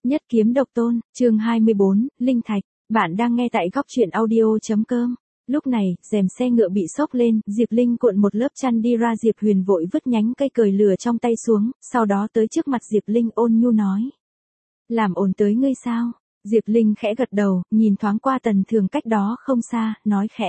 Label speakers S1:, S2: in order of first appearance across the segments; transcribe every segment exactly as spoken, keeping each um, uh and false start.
S1: Nhất kiếm độc tôn, chương hai mươi bốn, Linh Thạch. Bạn đang nghe tại góc truyện audio.com. Lúc này, rèm xe ngựa bị xốc lên, Diệp Linh cuộn một lớp chăn đi ra. Diệp Huyền vội vứt nhánh cây cời lửa trong tay xuống, sau đó tới trước mặt Diệp Linh ôn nhu nói. Làm ổn tới ngươi sao? Diệp Linh khẽ gật đầu, nhìn thoáng qua Tần Thường cách đó không xa, nói khẽ.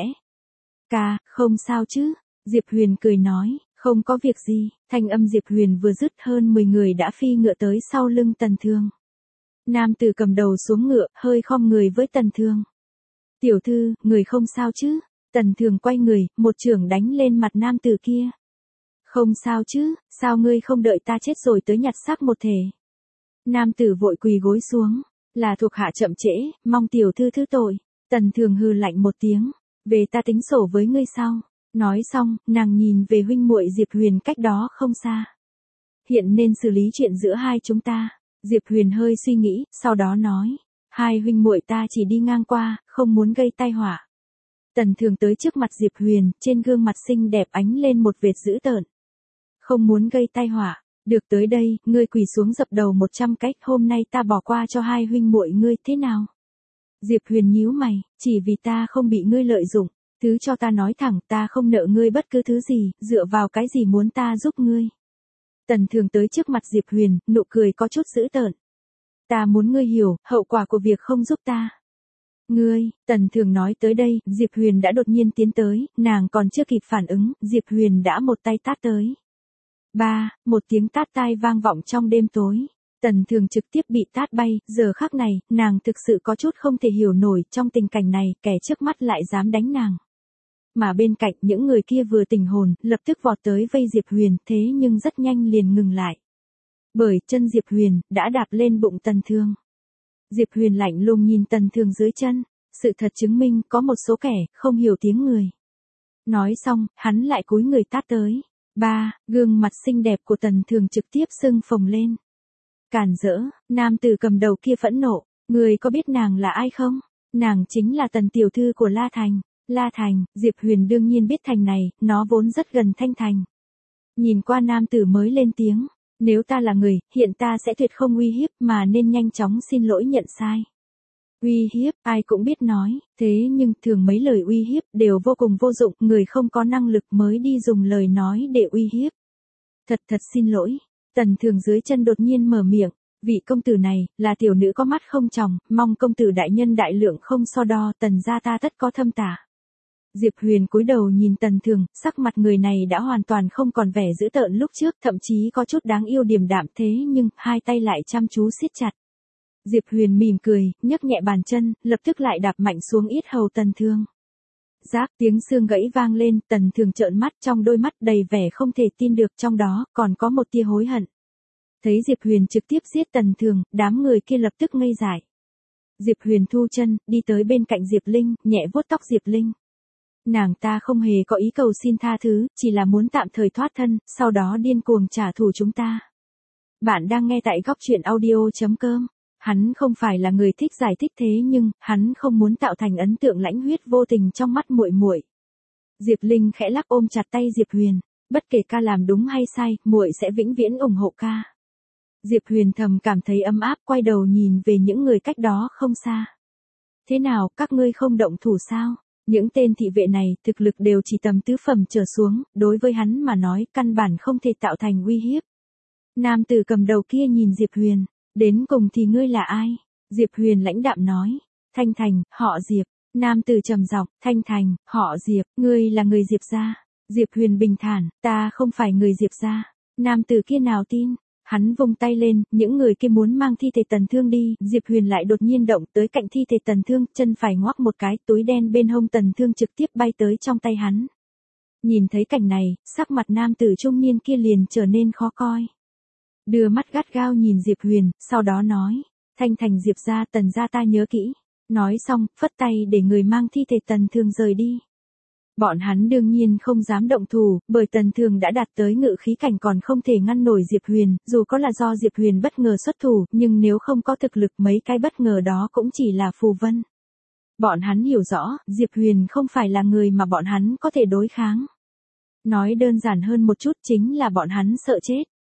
S1: Ca, không sao chứ? Diệp Huyền cười nói, không có việc gì. Thanh âm Diệp Huyền vừa dứt hơn mười người đã phi ngựa tới sau lưng Tần Thường. Nam tử cầm đầu xuống ngựa, hơi khom người với Tần Thường. Tiểu thư, người không sao chứ? Tần Thường quay người, một chưởng đánh lên mặt nam tử kia. Không sao chứ, sao ngươi không đợi ta chết rồi tới nhặt xác một thể? Nam tử vội quỳ gối xuống, là thuộc hạ chậm trễ, mong tiểu thư thứ tội. Tần Thường hừ lạnh một tiếng, về ta tính sổ với ngươi sau. Nói xong, nàng nhìn về huynh muội Diệp Huyền cách đó không xa. Hiện nên xử lý chuyện giữa hai chúng ta. Diệp Huyền hơi suy nghĩ, sau đó nói, hai huynh muội ta chỉ đi ngang qua, không muốn gây tai họa. Tần Thường tới trước mặt Diệp Huyền, trên gương mặt xinh đẹp ánh lên một vệt dữ tợn. Không muốn gây tai họa, được tới đây, ngươi quỳ xuống dập đầu một trăm cách, hôm nay ta bỏ qua cho hai huynh muội ngươi, thế nào? Diệp Huyền nhíu mày, chỉ vì ta không bị ngươi lợi dụng, thứ cho ta nói thẳng, ta không nợ ngươi bất cứ thứ gì, dựa vào cái gì muốn ta giúp ngươi? Tần Thường tới trước mặt Diệp Huyền, nụ cười có chút dữ tợn. Ta muốn ngươi hiểu, hậu quả của việc không giúp ta. Ngươi, Tần Thường nói tới đây, Diệp Huyền đã đột nhiên tiến tới, nàng còn chưa kịp phản ứng, Diệp Huyền đã một tay tát tới. Ba, một tiếng tát tai vang vọng trong đêm tối. Tần Thường trực tiếp bị tát bay, giờ khắc này, nàng thực sự có chút không thể hiểu nổi, trong tình cảnh này, kẻ trước mắt lại dám đánh nàng. Mà bên cạnh những người kia vừa tỉnh hồn, lập tức vọt tới vây Diệp Huyền, thế nhưng rất nhanh liền ngừng lại. Bởi chân Diệp Huyền, đã đạp lên bụng Tần Thường. Diệp Huyền lạnh lùng nhìn Tần Thường dưới chân, sự thật chứng minh có một số kẻ, không hiểu tiếng người. Nói xong, hắn lại cúi người tát tới. Ba, gương mặt xinh đẹp của Tần Thường trực tiếp sưng phồng lên. Cản rỡ, nam tử cầm đầu kia phẫn nộ, người có biết nàng là ai không? Nàng chính là Tần tiểu thư của La Thành. La Thành, Diệp Huyền đương nhiên biết thành này, nó vốn rất gần Thanh Thành. Nhìn qua nam tử mới lên tiếng, nếu ta là người, hiện ta sẽ tuyệt không uy hiếp mà nên nhanh chóng xin lỗi nhận sai. Uy hiếp, ai cũng biết nói, thế nhưng thường mấy lời uy hiếp đều vô cùng vô dụng, người không có năng lực mới đi dùng lời nói để uy hiếp. Thật thật xin lỗi, Tần Thường dưới chân đột nhiên mở miệng, vị công tử này, là tiểu nữ có mắt không tròng, mong công tử đại nhân đại lượng không so đo, Tần gia ta tất có thâm tả. Diệp Huyền cúi đầu nhìn Tần Thường, sắc mặt người này đã hoàn toàn không còn vẻ dữ tợn lúc trước, thậm chí có chút đáng yêu điềm đạm, thế nhưng, hai tay lại chăm chú siết chặt. Diệp Huyền mỉm cười, nhấc nhẹ bàn chân, lập tức lại đạp mạnh xuống yết hầu Tần Thường. Giáp tiếng xương gãy vang lên, Tần Thường trợn mắt, trong đôi mắt đầy vẻ không thể tin được, trong đó còn có một tia hối hận. Thấy Diệp Huyền trực tiếp giết Tần Thường, đám người kia lập tức ngây dại. Diệp Huyền thu chân, đi tới bên cạnh Diệp Linh, nhẹ vuốt tóc Diệp Linh. Nàng ta không hề có ý cầu xin tha thứ, chỉ là muốn tạm thời thoát thân, sau đó điên cuồng trả thù chúng ta. Bạn đang nghe tại góc truyện audio.com. Hắn không phải là người thích giải thích, thế nhưng, hắn không muốn tạo thành ấn tượng lãnh huyết vô tình trong mắt muội muội. Diệp Linh khẽ lắc ôm chặt tay Diệp Huyền, bất kể ca làm đúng hay sai, muội sẽ vĩnh viễn ủng hộ ca. Diệp Huyền thầm cảm thấy ấm áp, quay đầu nhìn về những người cách đó không xa. Thế nào, các ngươi không động thủ sao? Những tên thị vệ này, thực lực đều chỉ tầm tứ phẩm trở xuống, đối với hắn mà nói, căn bản không thể tạo thành uy hiếp. Nam tử cầm đầu kia nhìn Diệp Huyền, đến cùng thì ngươi là ai? Diệp Huyền lãnh đạm nói, Thanh Thành, họ Diệp. Nam tử trầm giọng, Thanh Thành, họ Diệp, ngươi là người Diệp gia. Diệp Huyền bình thản, ta không phải người Diệp gia. Nam tử kia nào tin? Hắn vung tay lên, những người kia muốn mang thi thể Tần Thương đi, Diệp Huyền lại đột nhiên động tới cạnh thi thể Tần Thương, chân phải ngoắc một cái, túi đen bên hông Tần Thương trực tiếp bay tới trong tay hắn. Nhìn thấy cảnh này, sắc mặt nam tử trung niên kia liền trở nên khó coi. Đưa mắt gắt gao nhìn Diệp Huyền, sau đó nói, Thanh Thành Diệp gia, Tần gia ta nhớ kỹ. Nói xong, phất tay để người mang thi thể Tần Thương rời đi. Bọn hắn đương nhiên không dám động thủ, bởi Tần Thường đã đạt tới ngự khí cảnh còn không thể ngăn nổi Diệp Huyền, dù có là do Diệp Huyền bất ngờ xuất thủ, nhưng nếu không có thực lực mấy cái bất ngờ đó cũng chỉ là phù vân. Bọn hắn hiểu rõ, Diệp Huyền không phải là người mà bọn hắn có thể đối kháng. Nói đơn giản hơn một chút chính là bọn hắn sợ chết.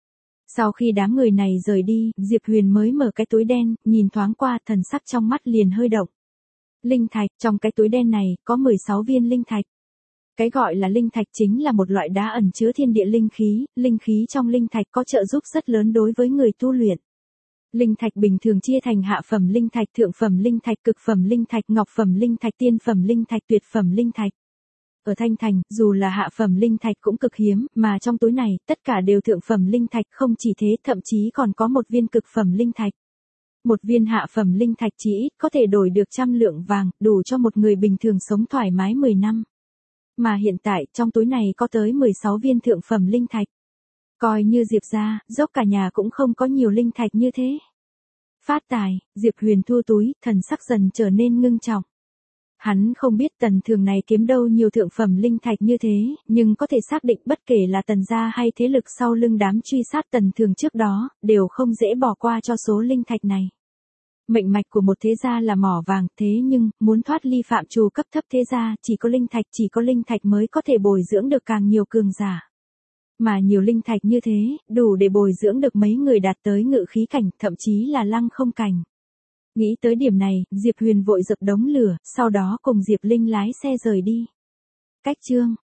S1: Sau khi đám người này rời đi, Diệp Huyền mới mở cái túi đen, nhìn thoáng qua, thần sắc trong mắt liền hơi động. Linh thạch, trong cái túi đen này, có mười sáu viên linh thạch. Cái gọi là linh thạch chính là một loại đá ẩn chứa thiên địa linh khí, linh khí trong linh thạch có trợ giúp rất lớn đối với người tu luyện. Linh thạch bình thường chia thành hạ phẩm linh thạch, thượng phẩm linh thạch, cực phẩm linh thạch, ngọc phẩm linh thạch, tiên phẩm linh thạch, tuyệt phẩm linh thạch. Ở Thanh Thành, dù là hạ phẩm linh thạch cũng cực hiếm, mà trong túi này, tất cả đều thượng phẩm linh thạch, không chỉ thế, thậm chí còn có một viên cực phẩm linh thạch. Một viên hạ phẩm linh thạch chỉ ít có thể đổi được trăm lượng vàng, đủ cho một người bình thường sống thoải mái mười năm. Mà hiện tại, trong túi này có tới mười sáu viên thượng phẩm linh thạch. Coi như Diệp gia, dốc cả nhà cũng không có nhiều linh thạch như thế. Phát tài, Diệp Huyền thu túi, thần sắc dần trở nên ngưng trọng. Hắn không biết Tần Thường này kiếm đâu nhiều thượng phẩm linh thạch như thế, nhưng có thể xác định bất kể là Tần gia hay thế lực sau lưng đám truy sát Tần Thường trước đó, đều không dễ bỏ qua cho số linh thạch này. Mệnh mạch của một thế gia là mỏ vàng, thế nhưng, muốn thoát ly phạm trù cấp thấp thế gia, chỉ có linh thạch, chỉ có linh thạch mới có thể bồi dưỡng được càng nhiều cường giả. Mà nhiều linh thạch như thế, đủ để bồi dưỡng được mấy người đạt tới ngự khí cảnh, thậm chí là lăng không cảnh. Nghĩ tới điểm này, Diệp Huyền vội dập đống lửa, sau đó cùng Diệp Linh lái xe rời đi. Cách chương